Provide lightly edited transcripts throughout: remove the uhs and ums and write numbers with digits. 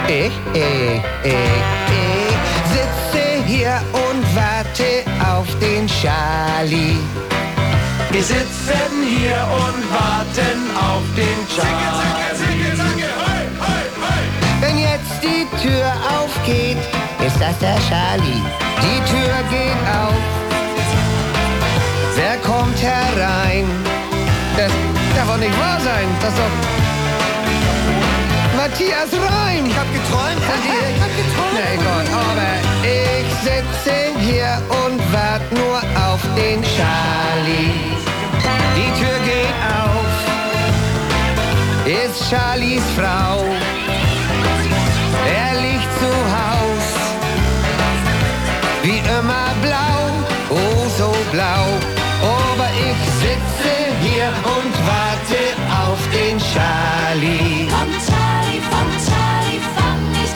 Ich sitze hier und warte auf den Charlie. Wir sitzen hier und warten auf den Charlie. Wenn jetzt die Tür aufgeht, ist das der Charlie. Die Tür geht auf. Wer kommt herein? Das darf doch nicht wahr sein. Das ist doch Matthias Reim. Ich hab geträumt von dir. Ich hab geträumt. Na Gott, aber ich sitze hier und warte nur auf den Charlie. Die Tür geht auf. Ist Charlies Frau. Er liegt zu Haus. Wie immer blau, oh so blau. Aber ich sitze hier und warte auf den Charlie. Komm Charlie, fang mich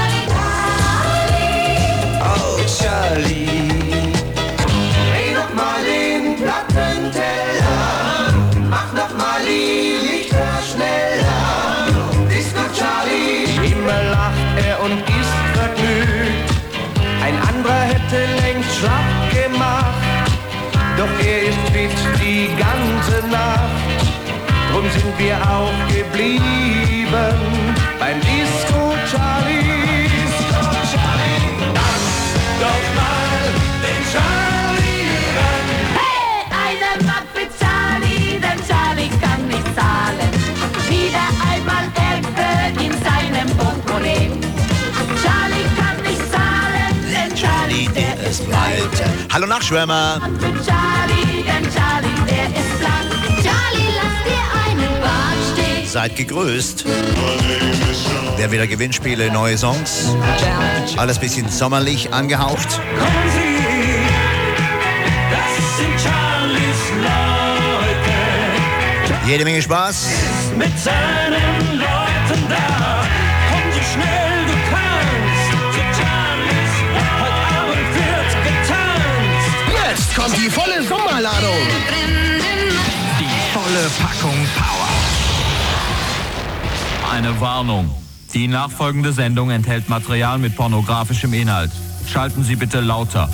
Charlie. Oh Charlie, dreh noch mal den Plattenteller. Mach noch mal die Lichter schneller. Disco Charlie, immer lacht er und ist vergnügt. Ein anderer hätte längst schlapp gemacht. Doch er ist fit die ganze Nacht, drum sind wir auch geblieben beim Disco Charlie. Disco Charlie, lass doch mal den Charlie ran. Hey, eine Mark für Charlie, denn Charlie kann nicht zahlen. Wieder einmal Ärger in seinem Portemonnaie. Charlie kann nicht zahlen, denn Charlie, der ist pleite. Hallo Nachtschwärmer. Charlie, denn Charlie, der ist blank. Charlie, lass dir einen Bart stehen. Seid gegrüßt. Wer wieder Gewinnspiele, neue Songs. Alles bisschen sommerlich angehaucht. Kommen Sie, das sind Charlies Leute. Jede Menge Spaß. Mit seinen Leuten da. Komm so schnell du kannst zu Charlies. Heute Abend wird getanzt. Jetzt kommt die volle Sommerladung. Die volle Packung Power. Eine Warnung. Die nachfolgende Sendung enthält Material mit pornografischem Inhalt. Schalten Sie bitte lauter.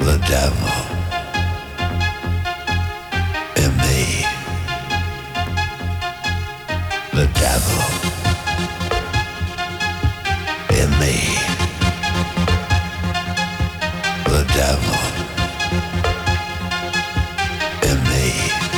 the devil in me. The devil in me. The devil in me.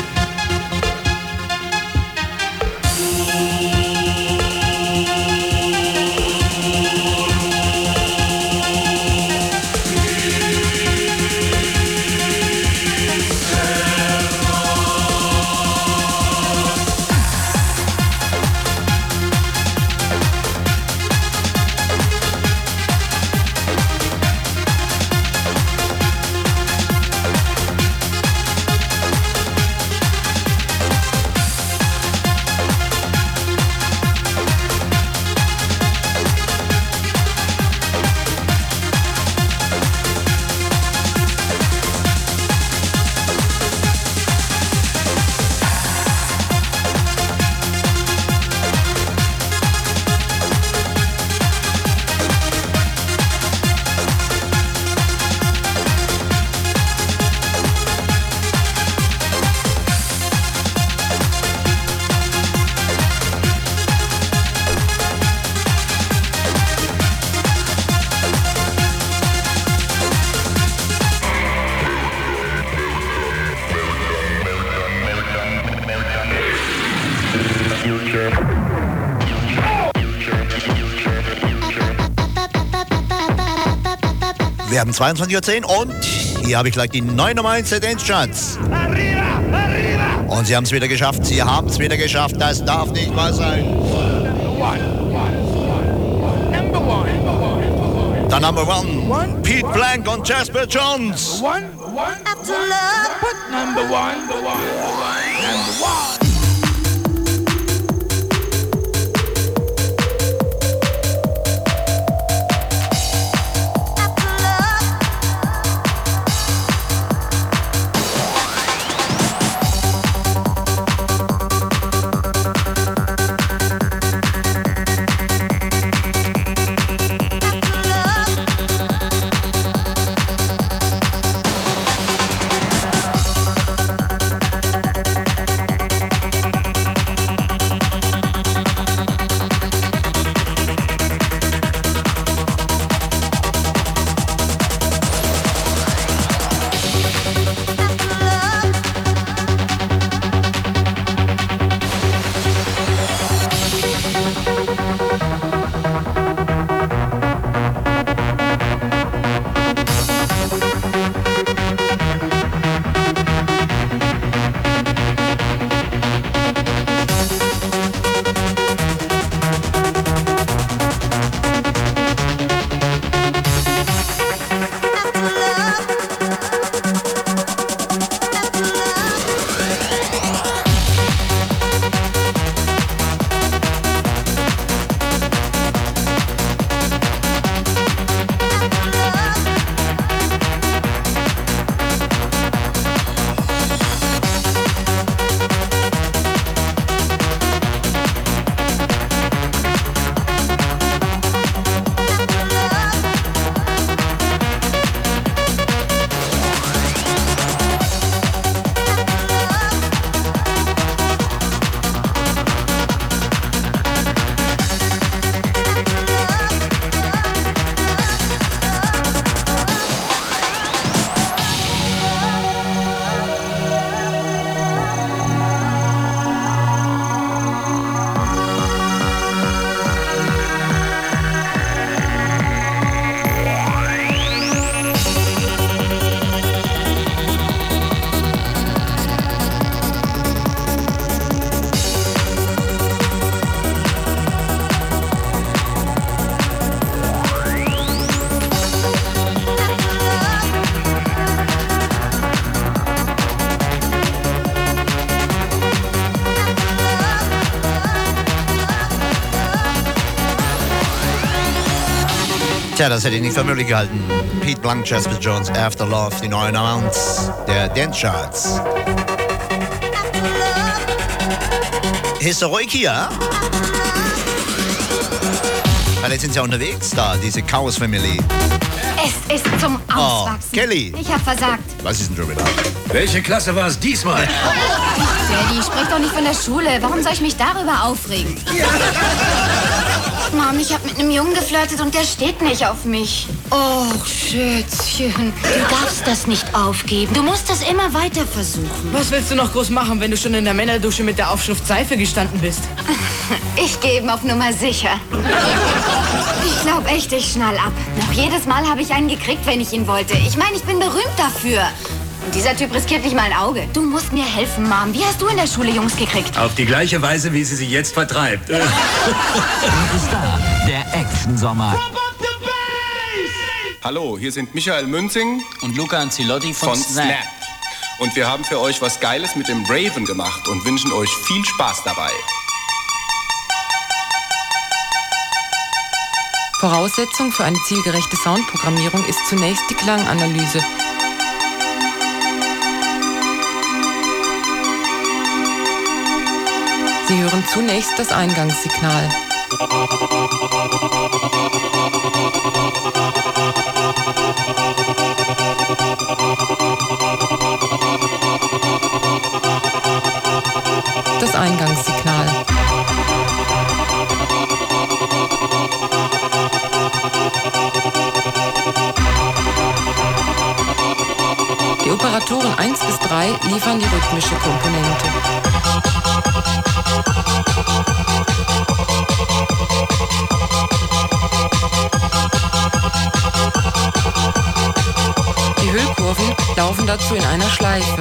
Wir haben 22:10 Uhr und hier habe ich gleich die neue Nummer 1 der Dance Charts. Und sie haben es wieder geschafft, sie haben es wieder geschafft, das darf nicht wahr sein. Der Number One, Pete Blank und Jasper Johns. After love, put number one. Tja, das hätte ich nicht für möglich gehalten. Pete Blank, Jasper Johns, After Love, die neuen Amounts der Dance Charts. Historik hier. Weil jetzt sind sie ja unterwegs da, diese Chaos Family. Es ist zum Auswachsen. Oh, Kelly. Ich hab versagt. Was ist denn schon wieder? Welche Klasse war es diesmal? Daddy, sprich doch nicht von der Schule. Warum soll ich mich darüber aufregen? Mom, ich hab mit einem Jungen geflirtet und der steht nicht auf mich. Oh, Schätzchen. Du darfst das nicht aufgeben. Du musst das immer weiter versuchen. Was willst du noch groß machen, wenn du schon in der Männerdusche mit der Aufschrift Seife gestanden bist? Ich gehe eben auf Nummer sicher. Ich glaube echt, ich schnall ab. Noch jedes Mal habe ich einen gekriegt, wenn ich ihn wollte. Ich meine, ich bin berühmt dafür. Und dieser Typ riskiert nicht mal ein Auge. Du musst mir helfen, Mom. Wie hast du in der Schule Jungs gekriegt? Auf die gleiche Weise, wie sie sie jetzt vertreibt. Und ist da, der Action-Sommer. Hallo, hier sind Michael Münzing und Luca Anzilotti von Snap. Und wir haben für euch was Geiles mit dem Raven gemacht und wünschen euch viel Spaß dabei. Voraussetzung für eine zielgerechte Soundprogrammierung ist zunächst die Klanganalyse. Sie hören zunächst das Eingangssignal. Das Eingangssignal. Die Operatoren 1 bis 3 liefern die rhythmische Komponente. Die Hüllkurven laufen dazu in einer Schleife.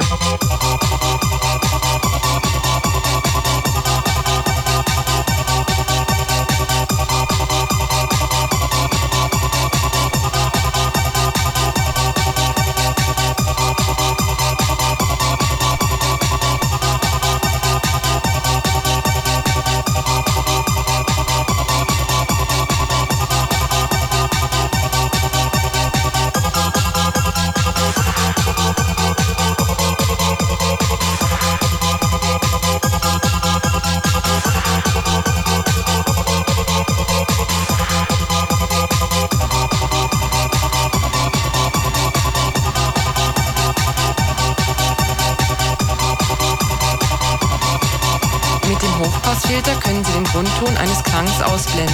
Hochpassfilter können Sie den Grundton eines Klangs ausblenden.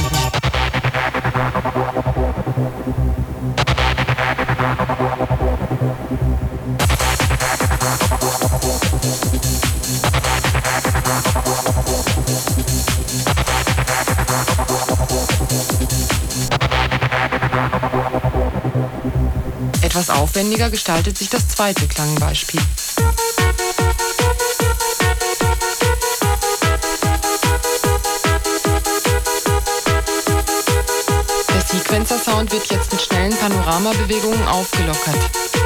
Etwas aufwendiger gestaltet sich das zweite Klangbeispiel. Sequencer-Sound wird jetzt mit schnellen Panoramabewegungen aufgelockert.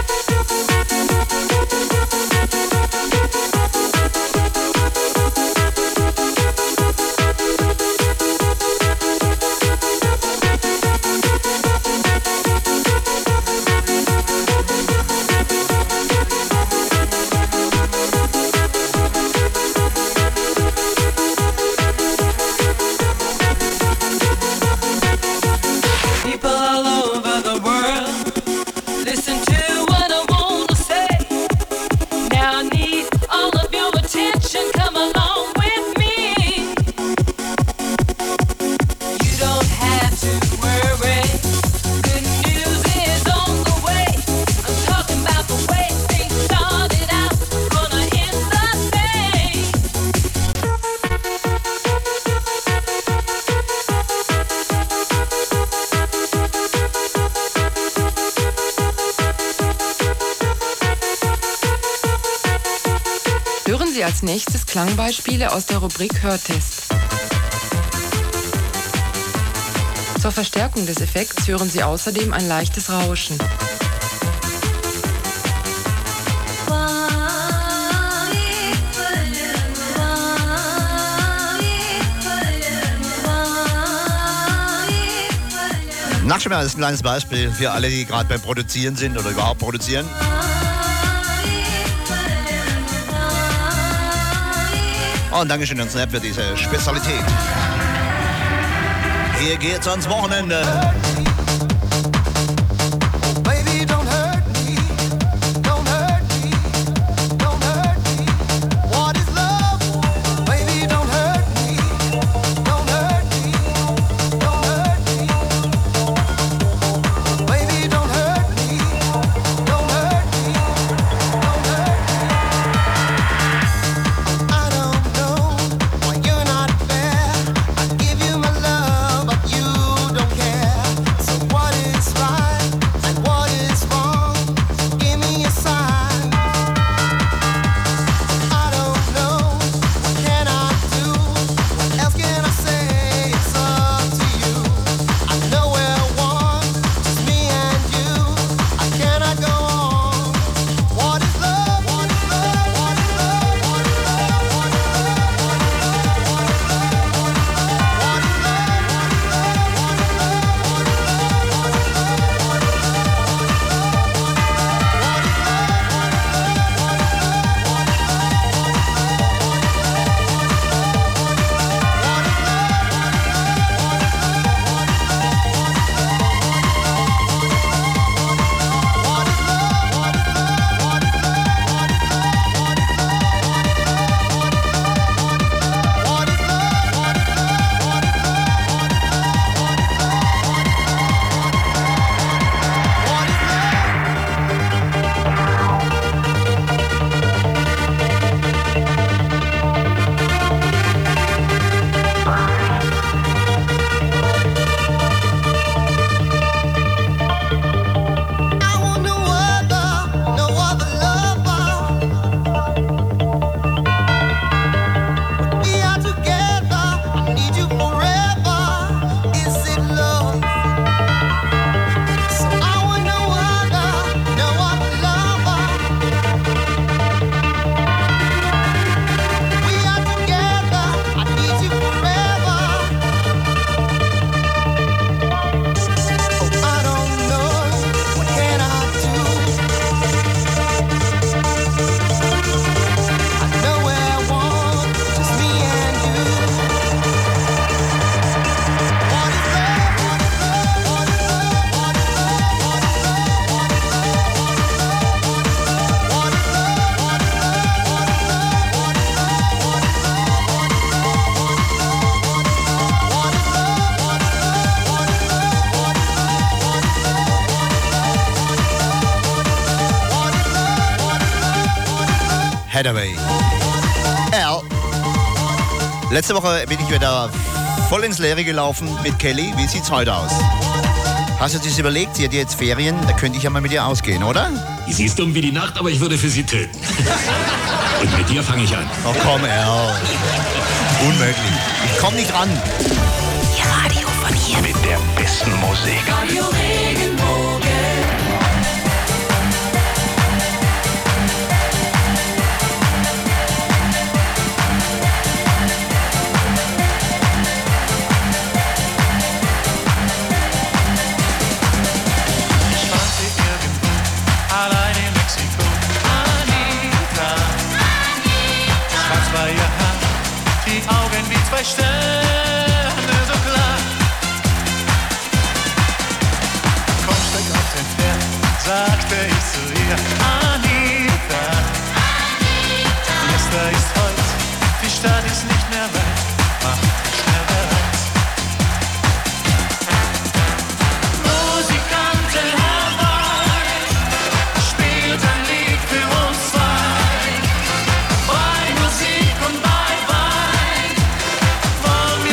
Als nächstes Klangbeispiele aus der Rubrik Hörtest. Zur Verstärkung des Effekts hören Sie außerdem ein leichtes Rauschen. Nachschimmer ist ein kleines Beispiel für alle, die gerade beim Produzieren sind oder überhaupt produzieren. Und Dankeschön an Snap für diese Spezialität. Hier geht's ans Wochenende. Hathaway. Al. Letzte Woche bin ich wieder voll ins Leere gelaufen mit Kelly. Wie sieht's heute aus? Hast du dir das überlegt? Sie hat jetzt Ferien, da könnte ich ja mal mit ihr ausgehen, oder? Sie ist dumm wie die Nacht, aber ich würde für sie töten. Und mit dir fange ich an. Oh komm, Al. Unmöglich. Ich komm nicht ran. Ihr Radio von hier. Mit der besten Musik. Radio Regenbogen. Sterne so klar. Komm, steig auf dein Pferd, sagte ich zu ihr. Anita, Fiesta ist heute, die Stadt ist nicht mehr weit. Mach dich schnell bereit. Musikanten herbei, spielt ein Lied für uns zwei. Bei Musik und bei Wein wollen wir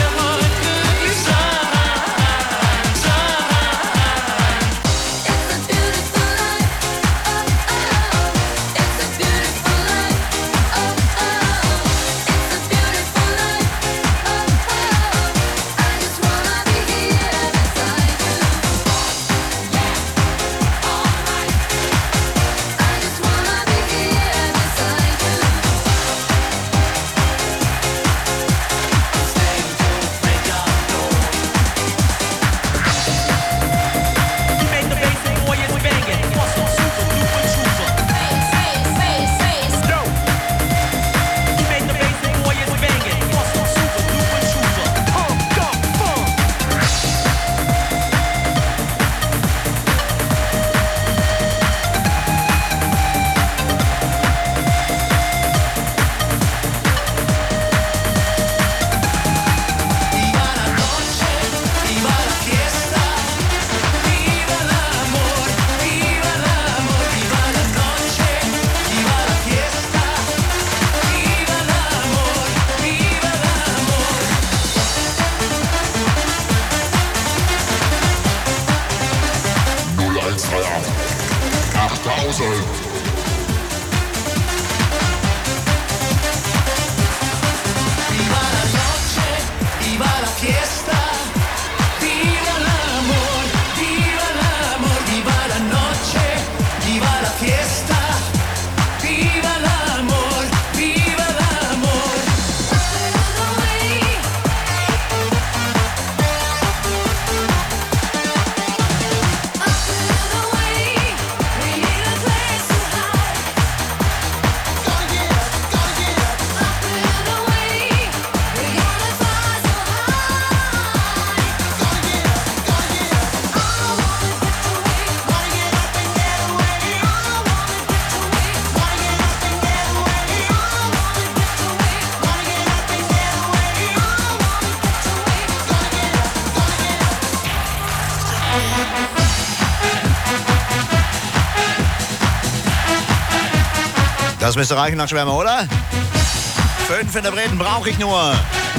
Das müsste reichen nach Schwärmer, oder? 5 Interpreten brauche ich nur.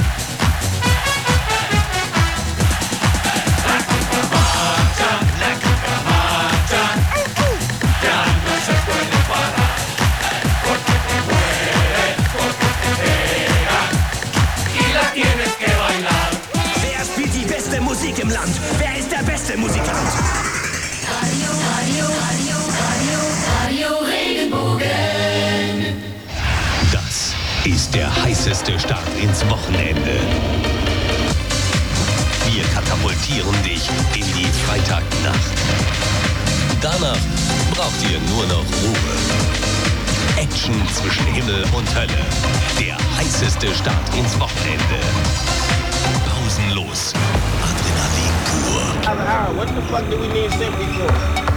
Wer spielt die beste Musik im Land? Wer ist der beste Musikant? Radio Regenbogen. Das ist der heißeste Start ins Wochenende. Wir katapultieren dich in die Freitagnacht. Danach braucht ihr nur noch Ruhe. Action zwischen Himmel und Hölle. Der heißeste Start ins Wochenende. Pausenlos. Adrenalin pur. What the fuck do we need Simply for?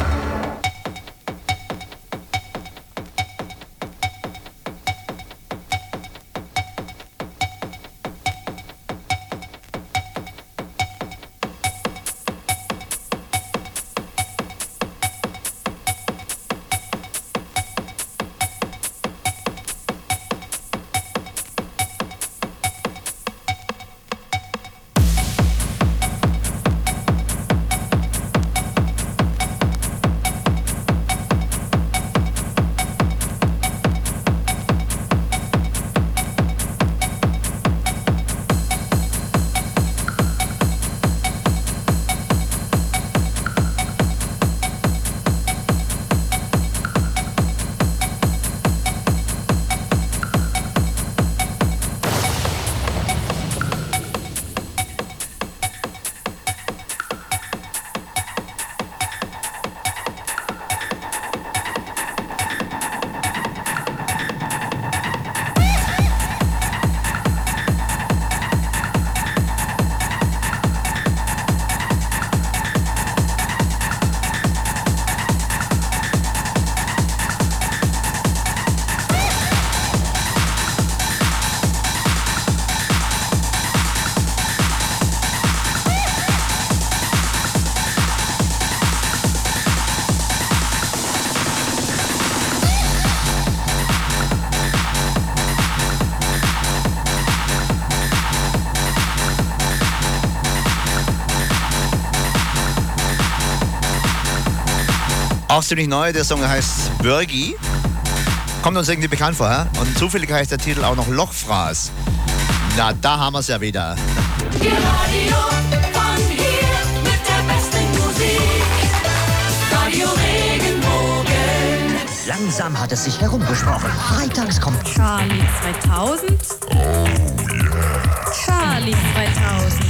Auch ziemlich neu, der Song heißt Burgi. Kommt uns irgendwie bekannt vor, hä? Und zufällig heißt der Titel auch noch Lochfraß. Na, da haben wir es ja wieder. Die Radio von hier mit der besten Musik. Radio Regenbogen. Langsam hat es sich herumgesprochen. Freitags kommt Charlie 2000. Oh yeah. Charlie 2000.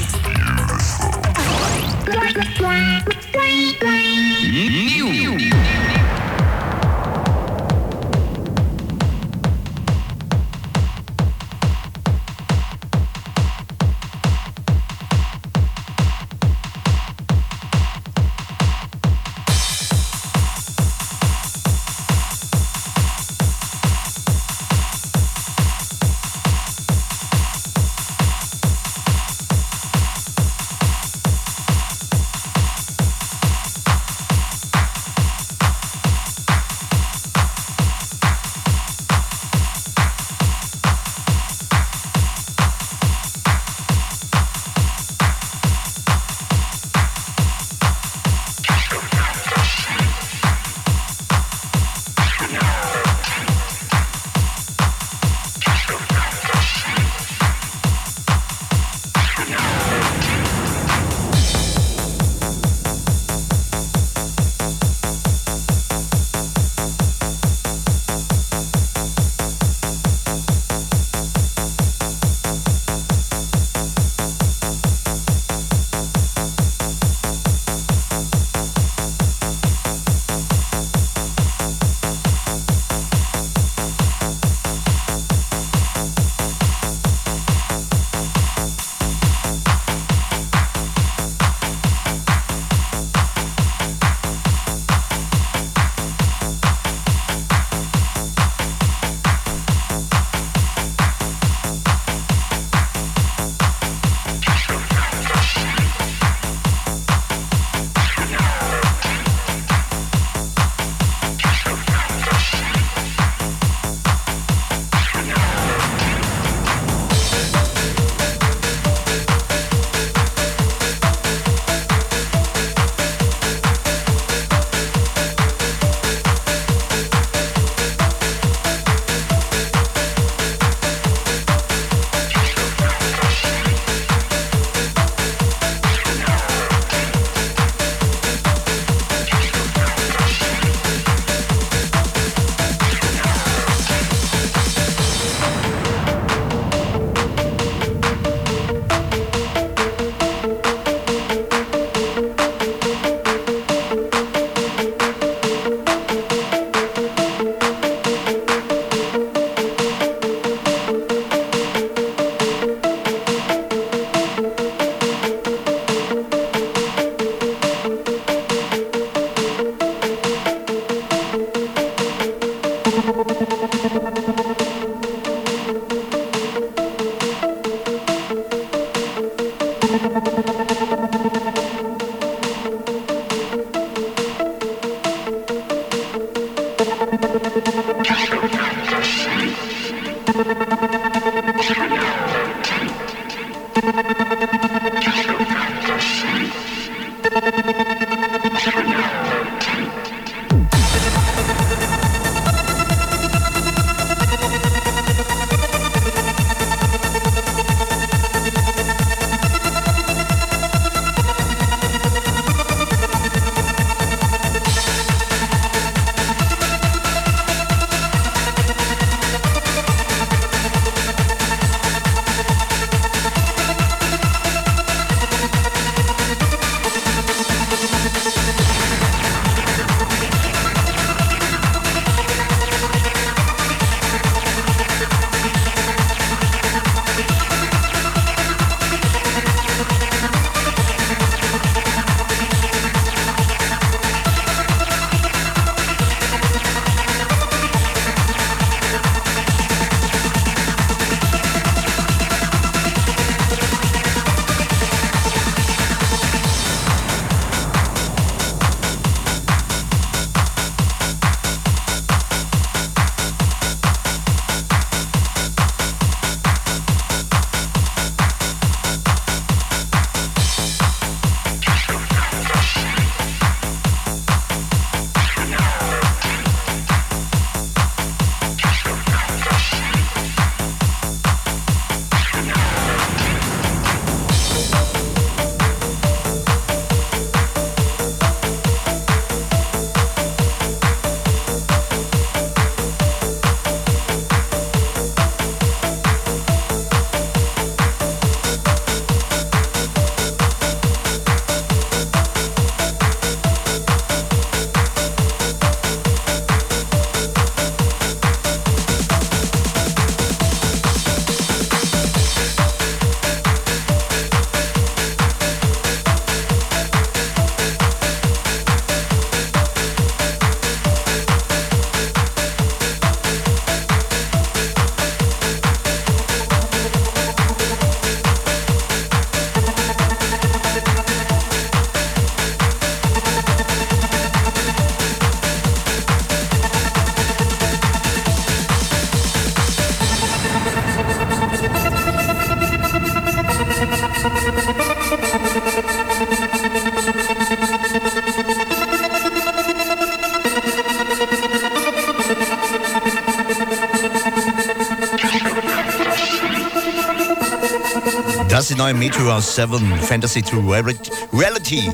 Das ist die neue Meteor 7 Fantasy to Reality.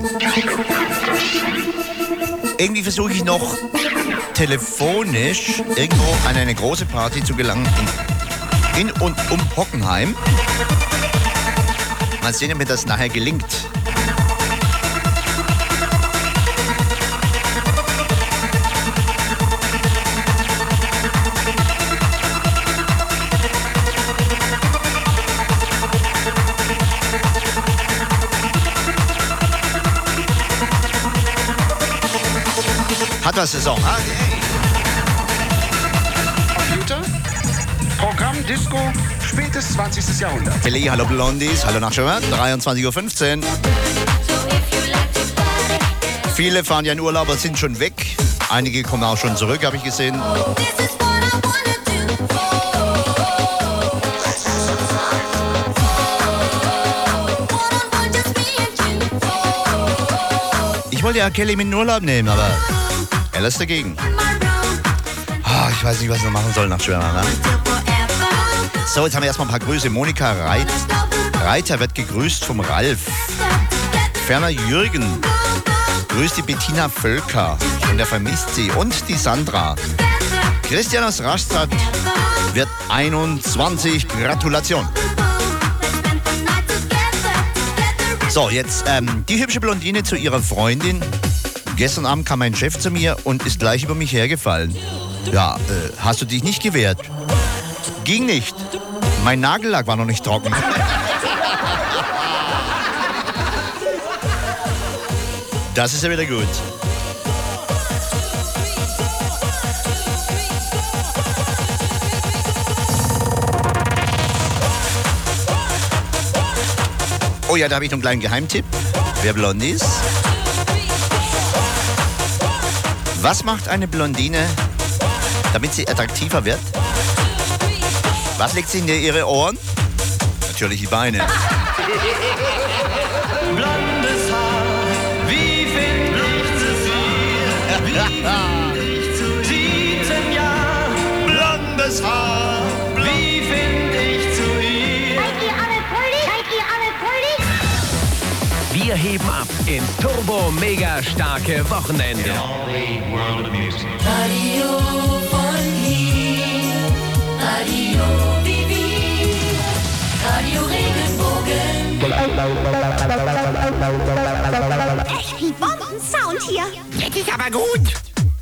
Irgendwie versuche ich noch telefonisch irgendwo an eine große Party zu gelangen in und um Hockenheim. Mal sehen, ob mir das nachher gelingt. Hat was Saison, ha? Computer, Programm, Disco, spätes 20. Jahrhundert. Billy, hallo Blondies, hallo nach Schwimmer, 23:15 Uhr. Viele fahren ja in Urlaub und sind schon weg. Einige kommen auch schon zurück, habe ich gesehen. Ich wollte ja Kelly mit in den Urlaub nehmen, aber er lässt dagegen. Oh, ich weiß nicht, was ich noch machen soll nach Schwimmer. Ne? So, jetzt haben wir erstmal ein paar Grüße. Monika Reiter wird gegrüßt vom Ralf. Ferner Jürgen grüßt die Bettina Völker und er vermisst sie. Und die Sandra. Christian aus Rastatt wird 21. Gratulation. So, jetzt die hübsche Blondine zu ihrer Freundin. Gestern Abend kam mein Chef zu mir und ist gleich über mich hergefallen. Ja, hast du dich nicht gewehrt? Ging nicht. Mein Nagellack war noch nicht trocken. Das ist ja wieder gut. Oh ja, da habe ich noch einen kleinen Geheimtipp. Wer blond ist. Was macht eine Blondine, damit sie attraktiver wird? Was legt sie in ihre Ohren? Natürlich die Beine. Blondes Haar, wie finde ich zu dir? Wie finde ich zu diesem Jahr? Blondes Haar, wie finde ich zu ihr? Seid ihr alle fröhlich? Seid ihr alle fröhlich? Wir heben ab ins turbo-mega starke Wochenende. Radio von hier, Radio Vivi, Radio Regenbogen. Echt ein Bombensound hier. Jetzt ist aber gut.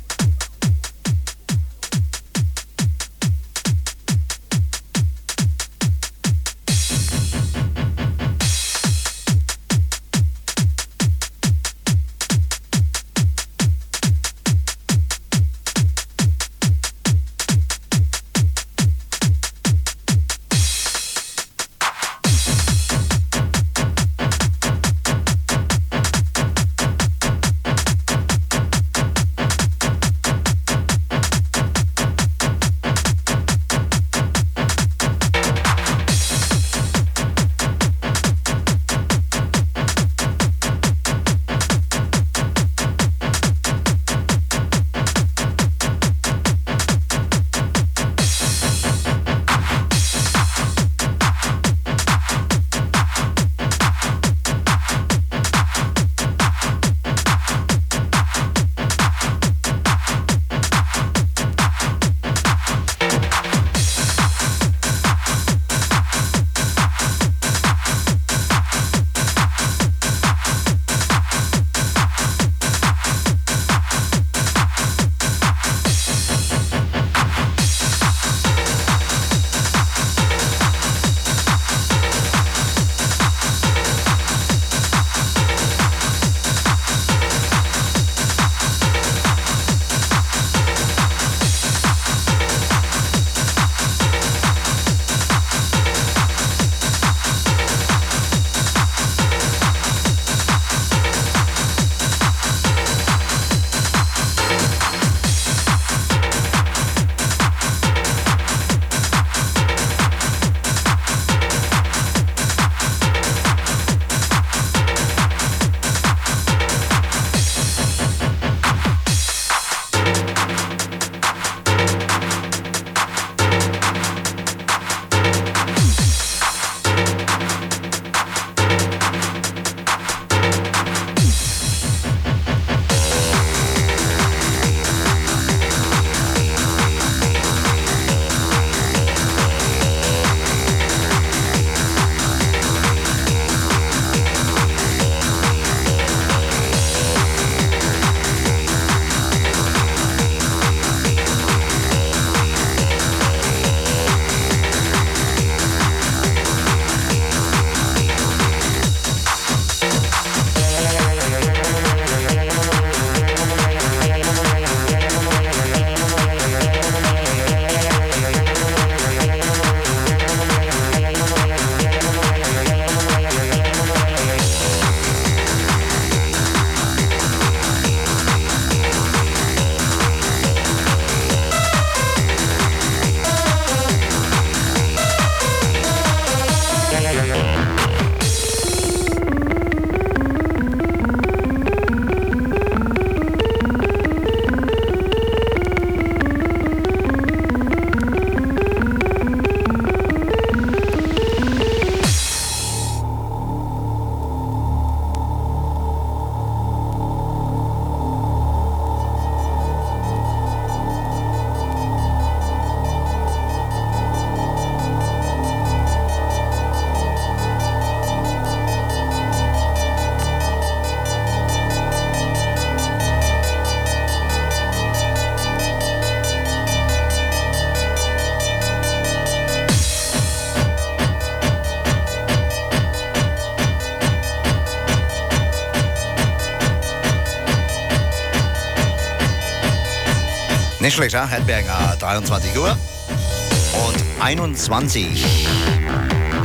Nicht schlecht, ja? Hedberger, 23 Uhr und 21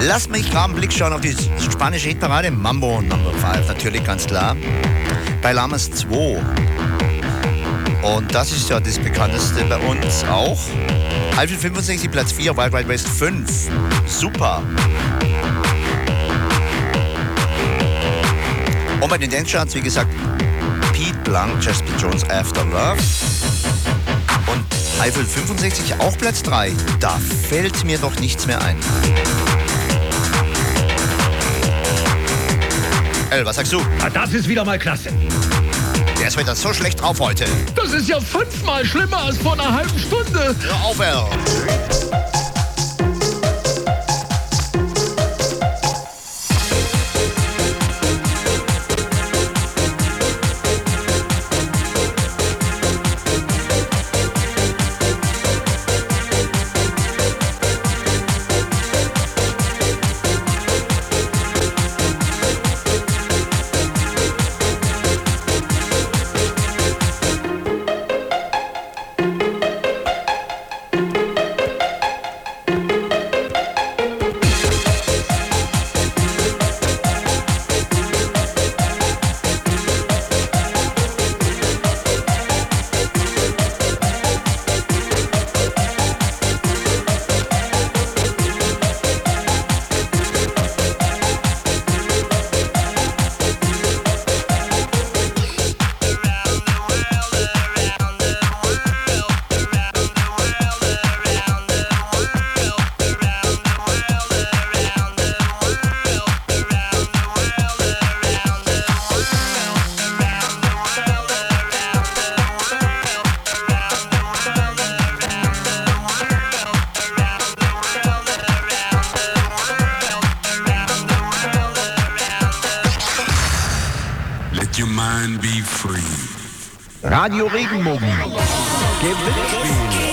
Lass mich gerade einen Blick schauen auf die spanische Hitparade. Mambo Number 5, natürlich, ganz klar. Bei Lamas 2. Und das ist ja das bekannteste bei uns auch. Eiffel 65, Platz 4, Wild Wild West 5. Super. Und bei den Dance-Charts, wie gesagt, Pete Blanc, Jasper Jones, After Love. Und Eiffel 65 auch Platz 3. Da fällt mir doch nichts mehr ein. Was sagst du? Na, das ist wieder mal klasse. Der ist wieder so schlecht drauf heute. Das ist ja 5-mal schlimmer als vor einer halben Stunde. Hör auf, El. Radio Regenbogen. Gewinnspiel.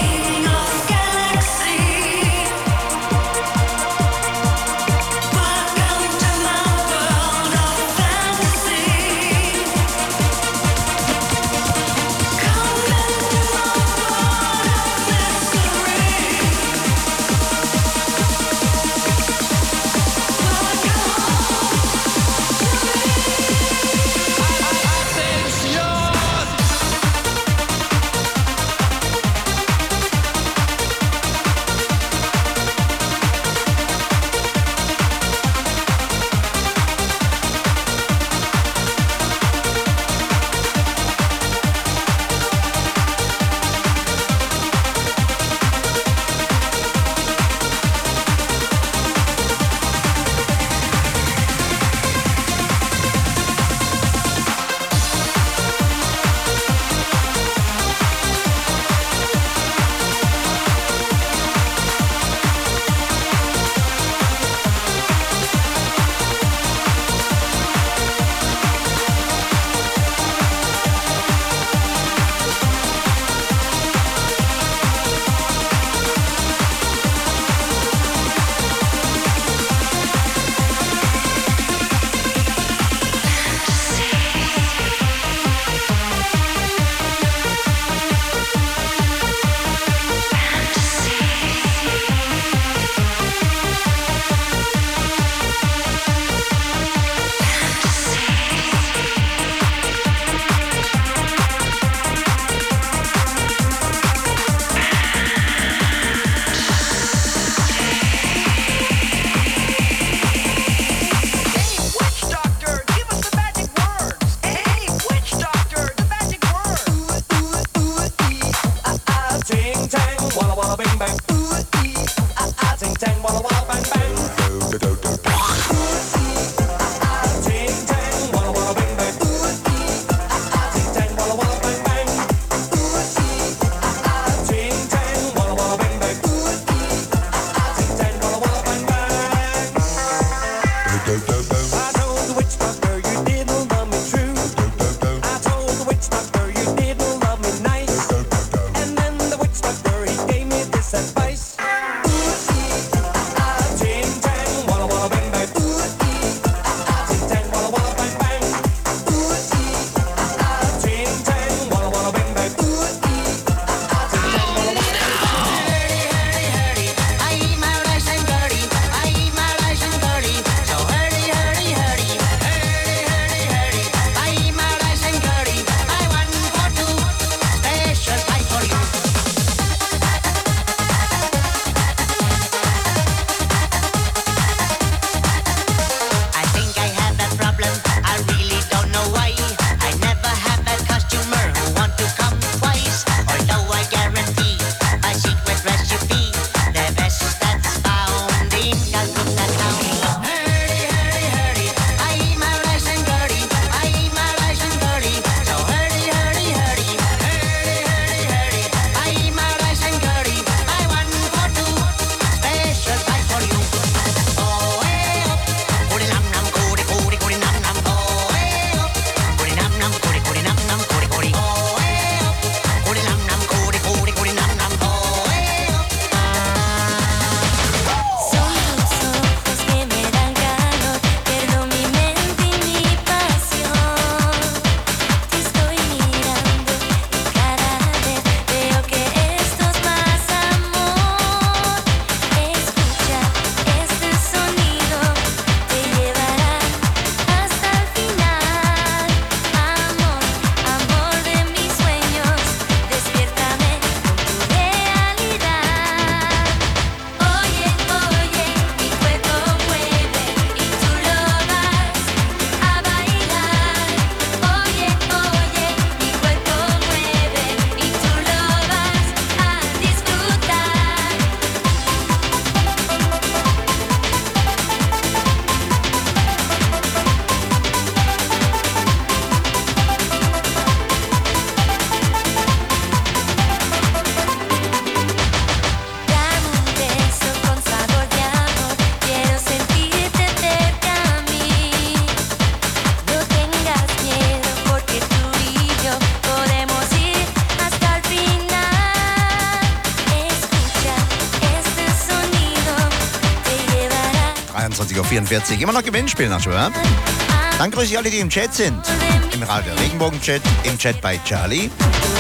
23:44 Uhr. Immer noch Gewinnspiel nach ja? Dann grüße ich alle, die im Chat sind. Im Radio Regenbogen-Chat, im Chat bei Charlie.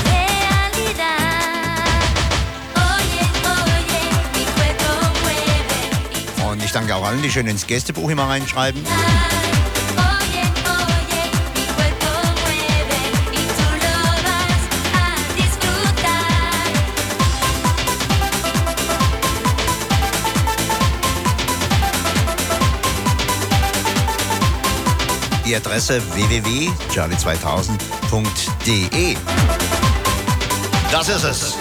Und ich danke auch allen, die schön ins Gästebuch immer reinschreiben. Die Adresse www.charlie2000.de. Das ist es.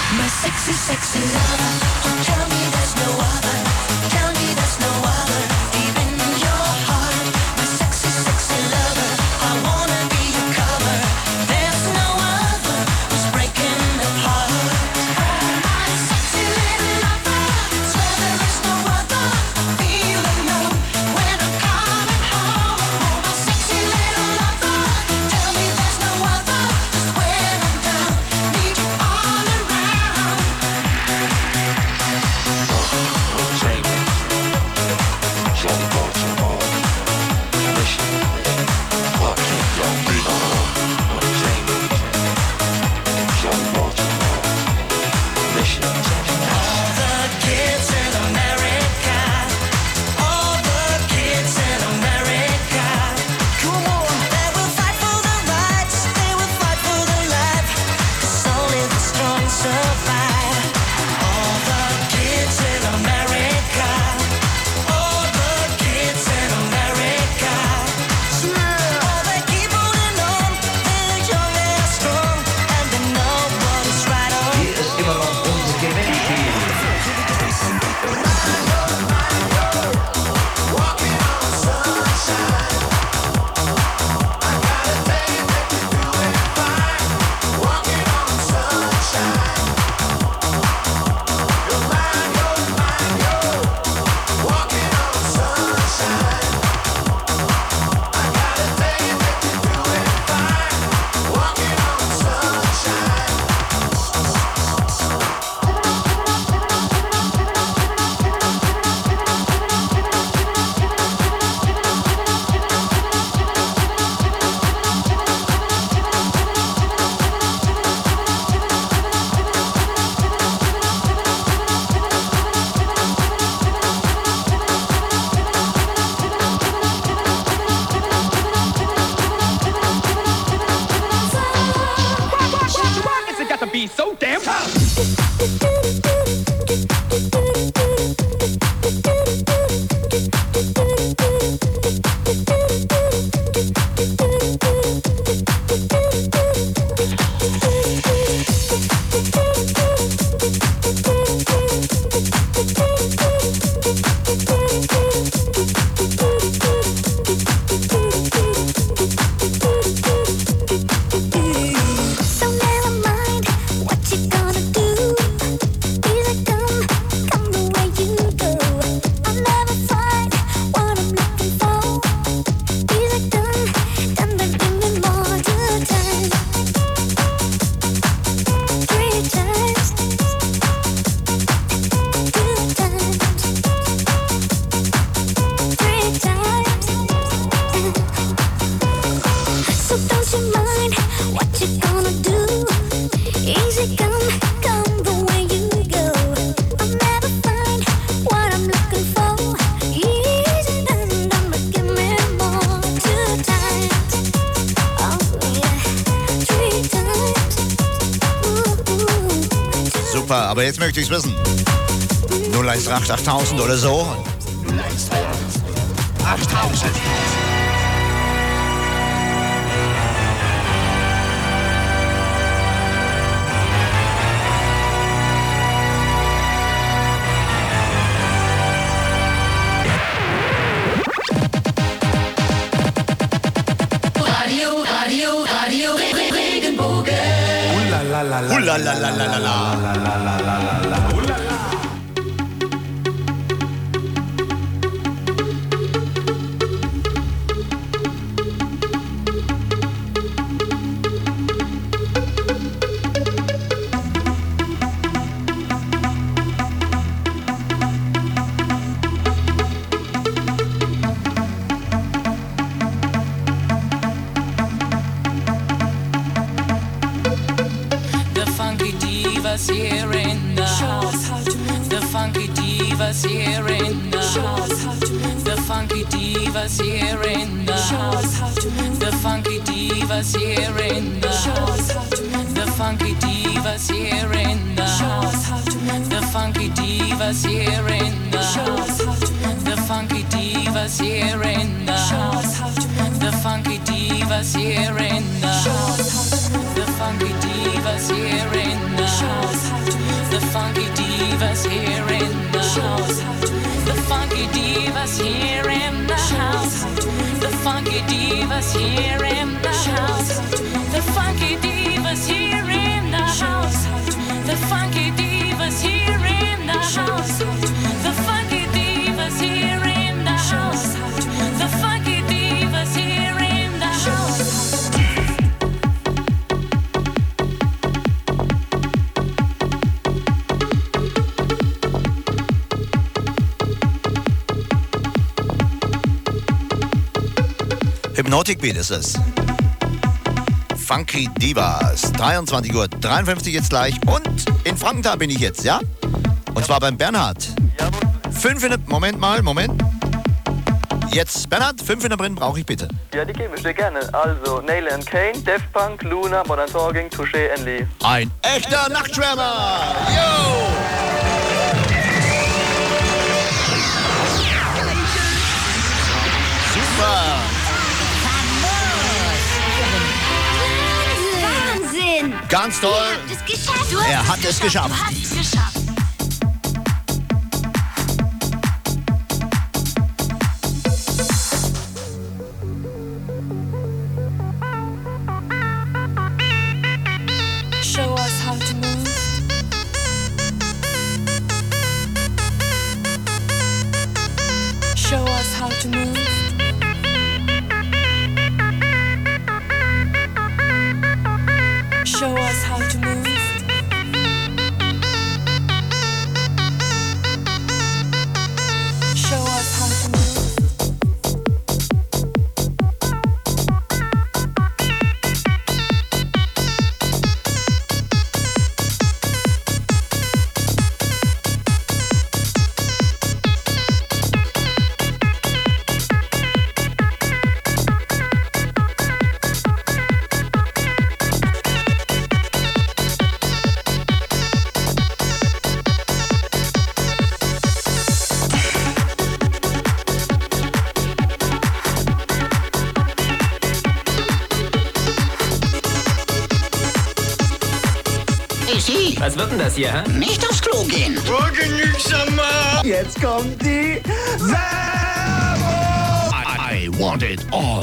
Sexy lover, tell me there's no other. Tell me there's no other. Aber jetzt möchte ich es wissen. 018 8000 oder so. 8000. Radio Regenbogen. Here in the house, the funky divas here in the house, the funky divas here in the house, the funky divas here in the house, the funky divas here in the house, the funky divas here in the house, the funky divas here in the house, the funky divas here in the house, the funky divas here in the house, the funky divas here in the house, the funky divas here in the house, the funky divas here in the house, the funky divas here in the house, the funky divas here in the house, the funky divas here in the house, the funky divas here in the house. Hypnotic Beat ist es. Funky Divas. 23:53 Uhr jetzt gleich. Und in Frankenthal bin ich jetzt, ja? Und zwar beim Bernhard. 5 in der... Moment. Jetzt, Bernhard, 5 in der Brenn brauche ich bitte. Ja, die gebe ich dir gerne. Also, Nail and Kane, Daft Punk, Luna, Modern Talking, Touché and Lee. Ein echter Nachtschwärmer! Yo! Super! Wahnsinn! Ganz toll! Er hat es geschafft. Show us how to move. Show us how to move. Show us how to move. Show us how to move. Was wird denn das hier, hä? Nicht aufs Klo gehen. Jetzt kommt die Werbung. I want it all.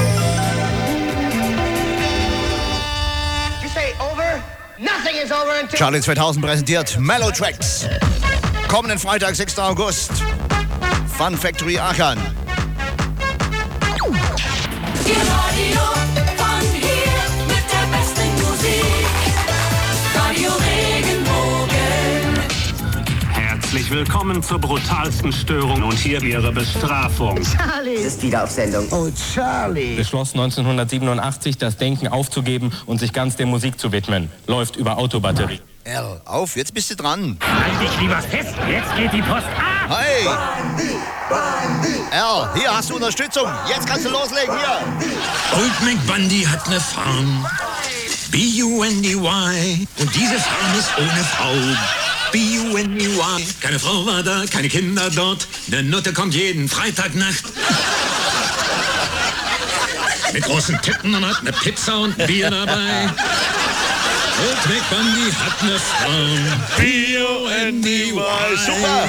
You say over? Nothing is over until... Charlie 2000 präsentiert Mellow Tracks. Kommenden Freitag, 6. August. Fun Factory Aachen. Ihr Radio von hier mit der besten Musik. Radio Regenbogen. Herzlich willkommen zur brutalsten Störung und hier Ihre Bestrafung. Charlie ist wieder auf Sendung. Oh, Charlie. Beschloss 1987, das Denken aufzugeben und sich ganz der Musik zu widmen. Läuft über Autobatterie. Al, auf, jetzt bist du dran. Halt dich lieber fest, jetzt geht die Post ab. Hey! Al, hier hast du Unterstützung. Jetzt kannst du loslegen, hier. Old MacBundy hat eine Farm. B-U-N-D-Y. Und diese Farm ist ohne Frau. B-U-N-E-Y. Keine Frau war da, keine Kinder dort. Ne Nutte kommt jeden Freitagnacht. Mit großen Titten und hat ne Pizza und Bier dabei. Und McBundy hat ne Frau. B-U-N-E-Y. Super.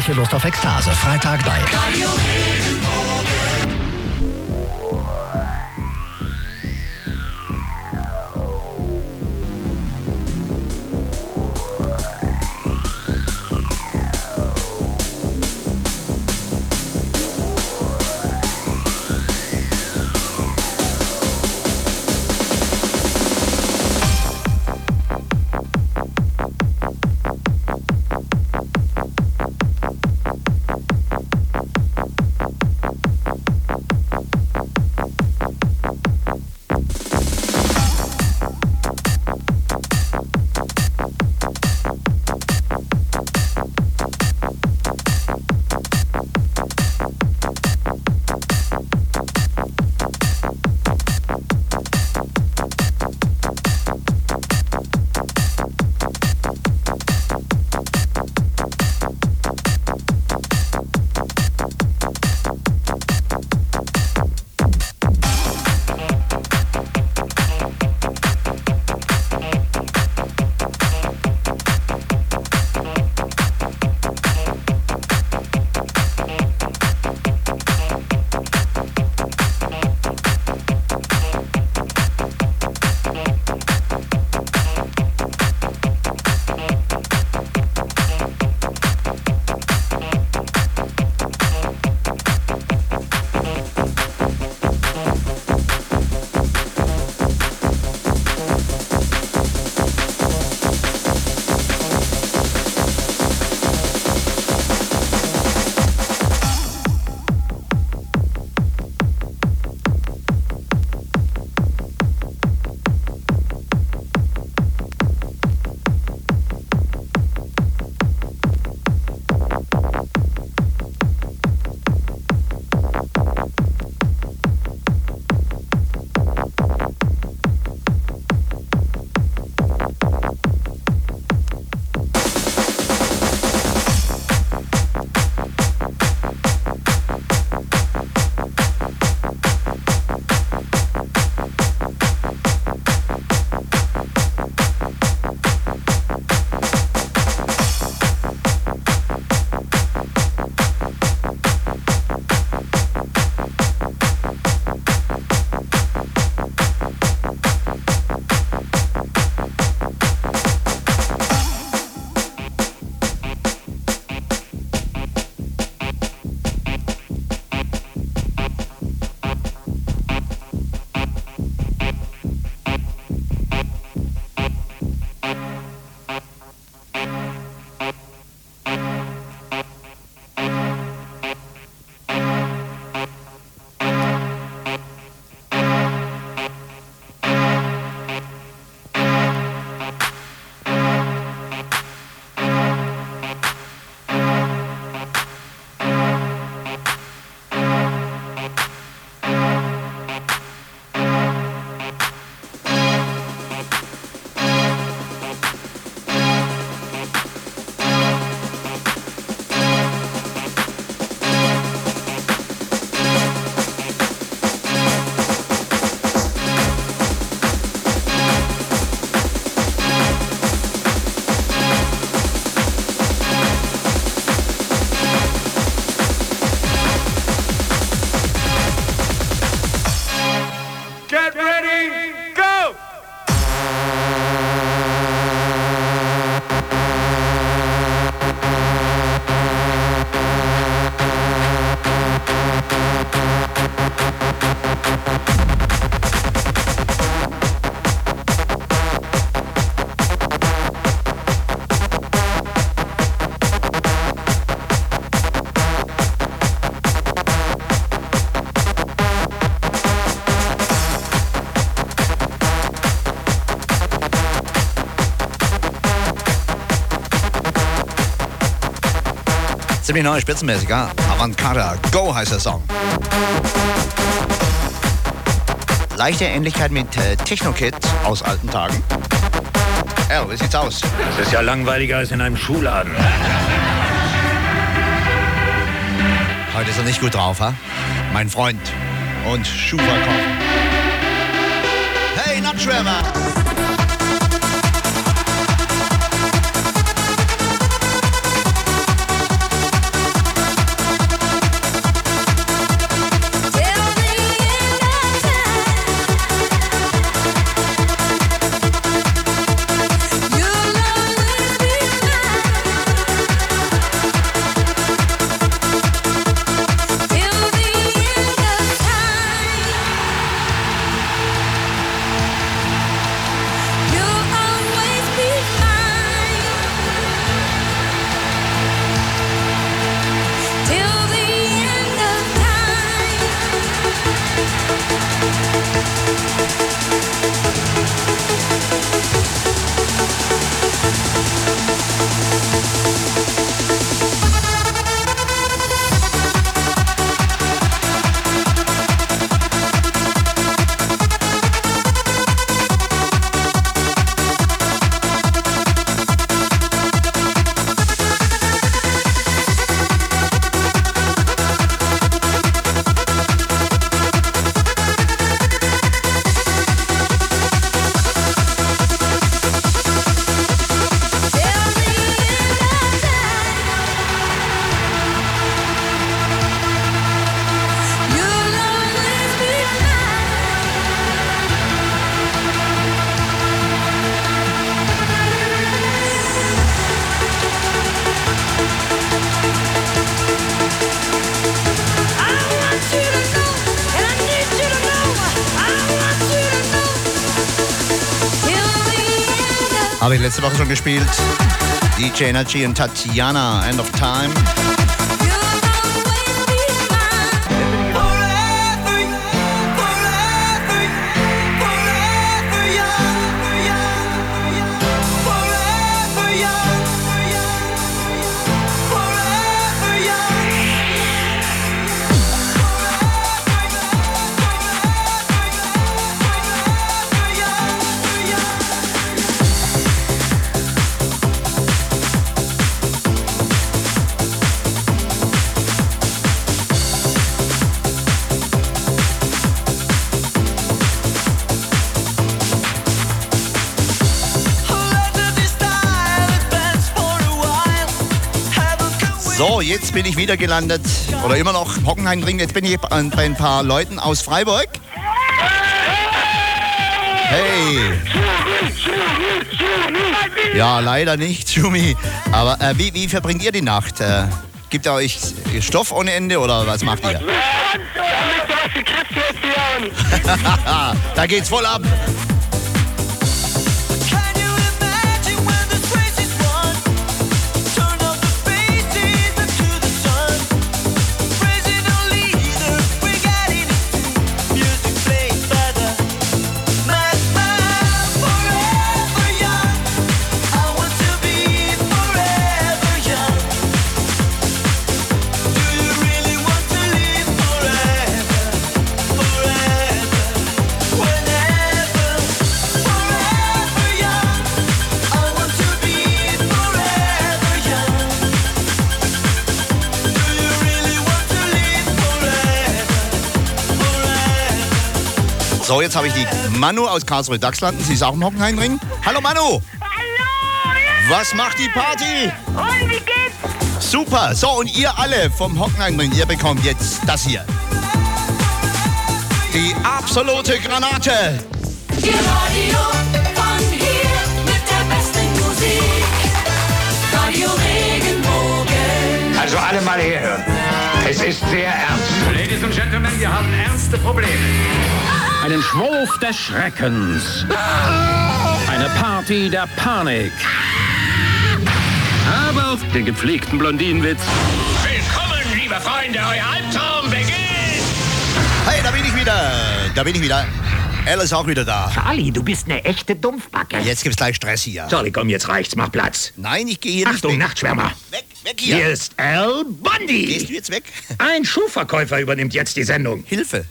unendliche Lust auf Ekstase. Freitag bei Radio Ziemlich neu, spitzenmäßig, ja. Avantgarde, Go heißt der Song. Leichte Ähnlichkeit mit Techno-Kid aus alten Tagen. Wie sieht's aus? Das ist ja langweiliger als in einem Schuhladen. Heute ist er nicht gut drauf, ha? Mein Freund und Schuhverkäufer. Hey, Nutschwärmer! Habe ich letzte Woche schon gespielt. DJ Energy und Tatjana, End of Time. So, jetzt bin ich wieder gelandet, oder immer noch im Hockenheimring. Jetzt bin ich bei ein paar Leuten aus Freiburg. Hey! Ja, leider nicht, Schumi. Aber wie verbringt ihr die Nacht? Gibt ihr euch Stoff ohne Ende oder was macht ihr? Da geht's voll ab. So, jetzt habe ich die Manu aus Karlsruhe-Dachslanden. Sie ist auch im Hockenheimring. Hallo Manu! Hallo! Was macht die Party? Und wie geht's? Super! So, und ihr alle vom Hockenheimring, ihr bekommt jetzt das hier. Die absolute Granate! Die Radio von hier mit der besten Musik. Radio Regenbogen. Also alle mal herhören. Es ist sehr ernst. Ladies and Gentlemen, wir haben ernste Probleme. Einen Schwurf des Schreckens. Eine Party der Panik. Aber auf den gepflegten Blondinenwitz. Willkommen, liebe Freunde, euer Albtraum beginnt. Hey, da bin ich wieder. Elle ist auch wieder da. Charlie, du bist eine echte Dumpfbacke. Jetzt gibt's gleich Stress hier. Charlie, komm, jetzt reicht's, mach Platz. Nein, ich gehe hier nicht Achtung, weg. Nachtschwärmer. Weg hier. Hier ist Al Bundy. Gehst du jetzt weg? Ein Schuhverkäufer übernimmt jetzt die Sendung. Hilfe.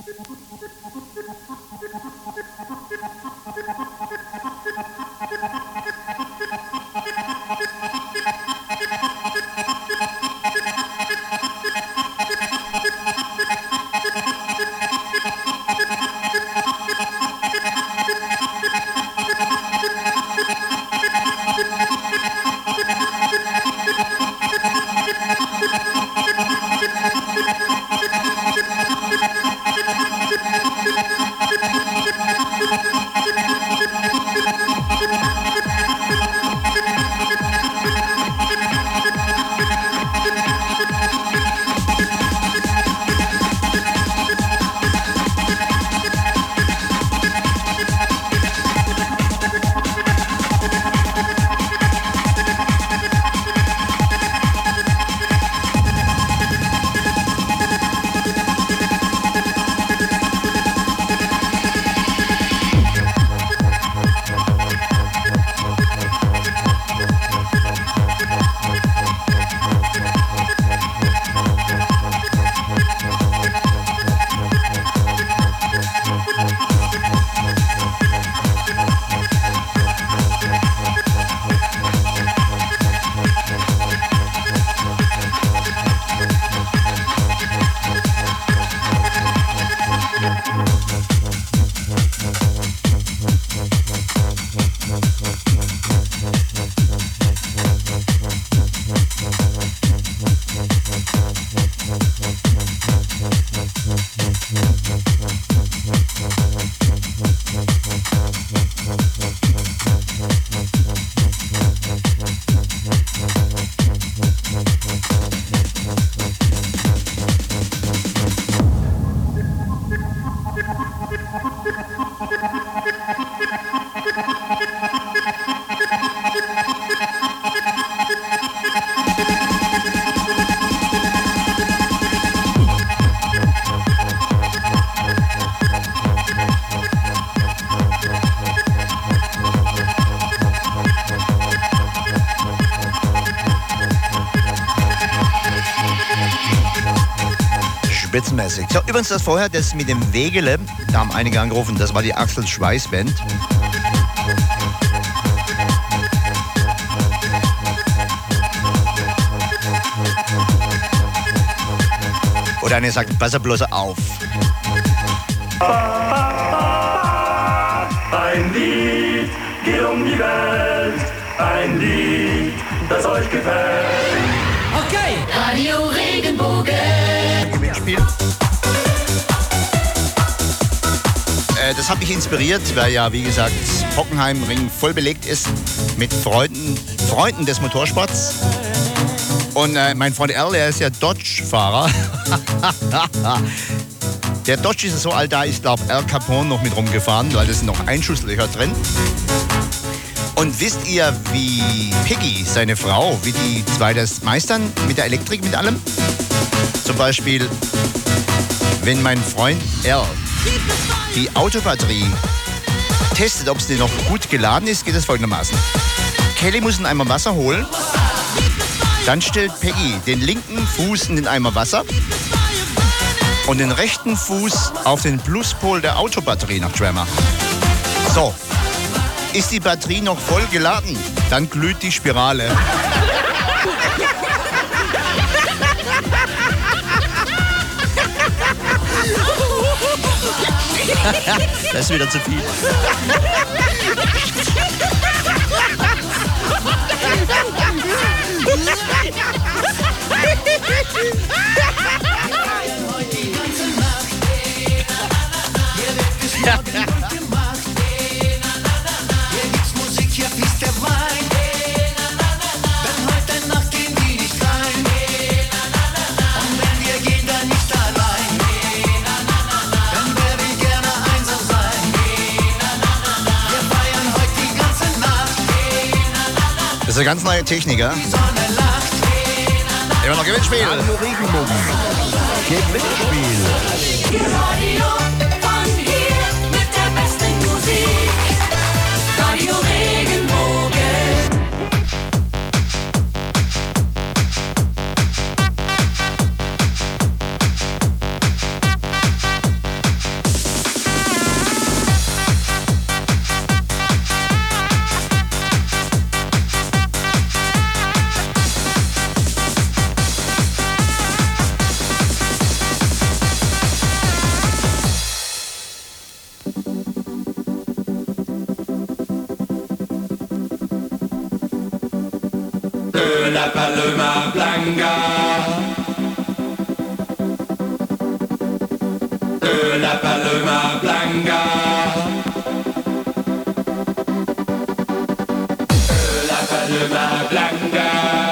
Spitzenmäßig. So, übrigens das vorher, das mit dem Wegele, da haben einige angerufen, das war die Axel Schweiß Band. Oder einer sagt, pass bloß auf. Ein Lied geht um die Welt, ein Lied, das euch gefällt. Okay, Radio Regenbogen. Das hat mich inspiriert, weil ja, wie gesagt, Hockenheimring voll belegt ist mit Freunden des Motorsports. Und mein Freund Al, er ist ja Dodge-Fahrer. Der Dodge ist so alt, da ist, glaube ich, Al Capone noch mit rumgefahren, weil da sind noch Einschusslöcher drin. Und wisst ihr, wie Peggy, seine Frau, wie die zwei das meistern mit der Elektrik, mit allem? Zum Beispiel, wenn mein Freund Al die Autobatterie testet, ob sie noch gut geladen ist, geht es folgendermaßen. Kelly muss einen Eimer Wasser holen, dann stellt Peggy den linken Fuß in den Eimer Wasser und den rechten Fuß auf den Pluspol der Autobatterie nach Drummer. So, ist die Batterie noch voll geladen, dann glüht die Spirale. Das ist wieder zu viel. Das ist eine ganz neue Technik, ja? Immer noch Gewinnspiel. Radio Regenbogen. Gewinnspiel. Radio von hier mit der besten Musik. Radio Regenbogen. La Paloma Blanca. La Paloma Blanca.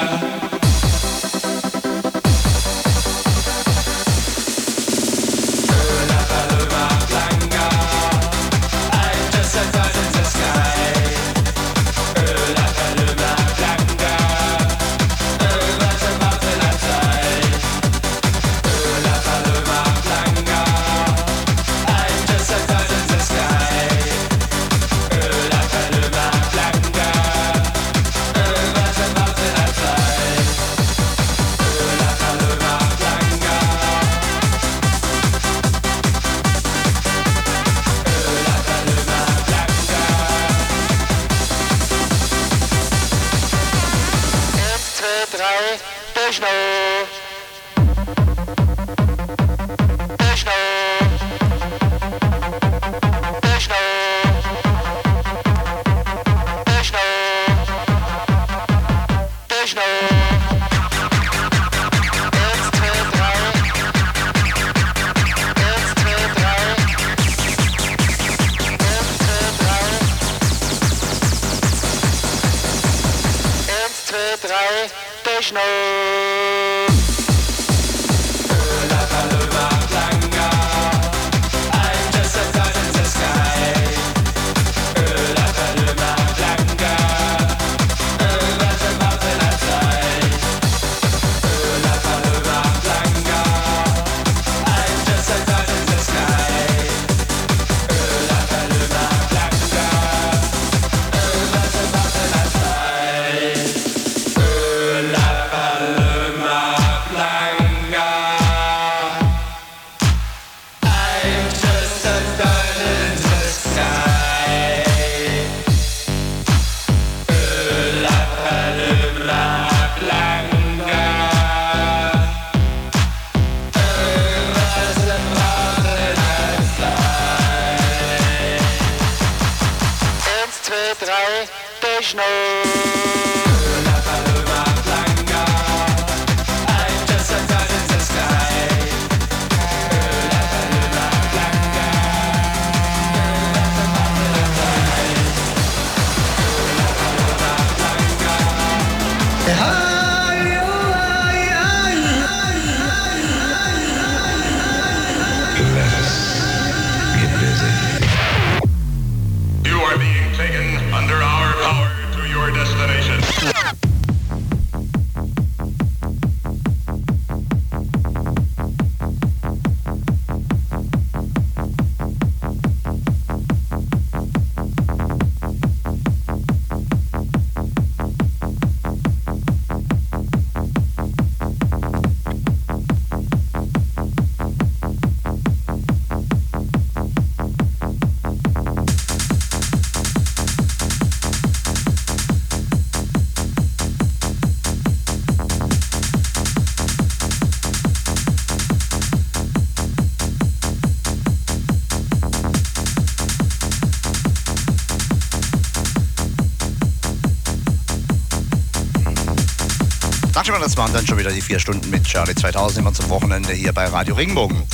Das waren dann schon wieder die 4 Stunden mit Charlie 2000 immer zum Wochenende hier bei Radio Regenbogen.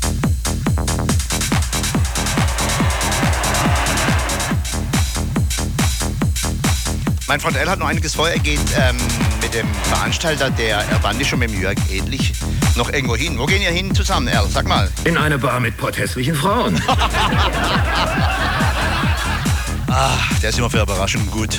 Mein Freund L hat noch einiges vorergeht mit dem Veranstalter, der band schon mit dem Jörg ähnlich noch irgendwo hin. Wo gehen ihr hin zusammen, L? Sag mal. In eine Bar mit porthässlichen Frauen. Der ist immer für Überraschungen gut.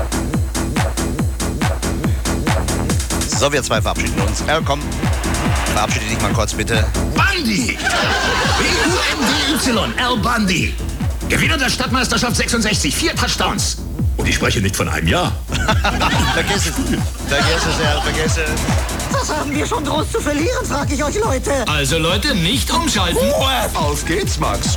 So, wir zwei verabschieden uns. Komm. verabschiede dich mal kurz, bitte. Bundy! B-U-N-D-Y, Al Bundy. Gewinner der Stadtmeisterschaft 66, 4 Touchdowns. Und ich spreche nicht von einem Jahr. Vergiss es, Al, vergiss es. Was haben wir schon groß zu verlieren, frage ich euch, Leute. Also Leute, nicht umschalten. Auf geht's, Max.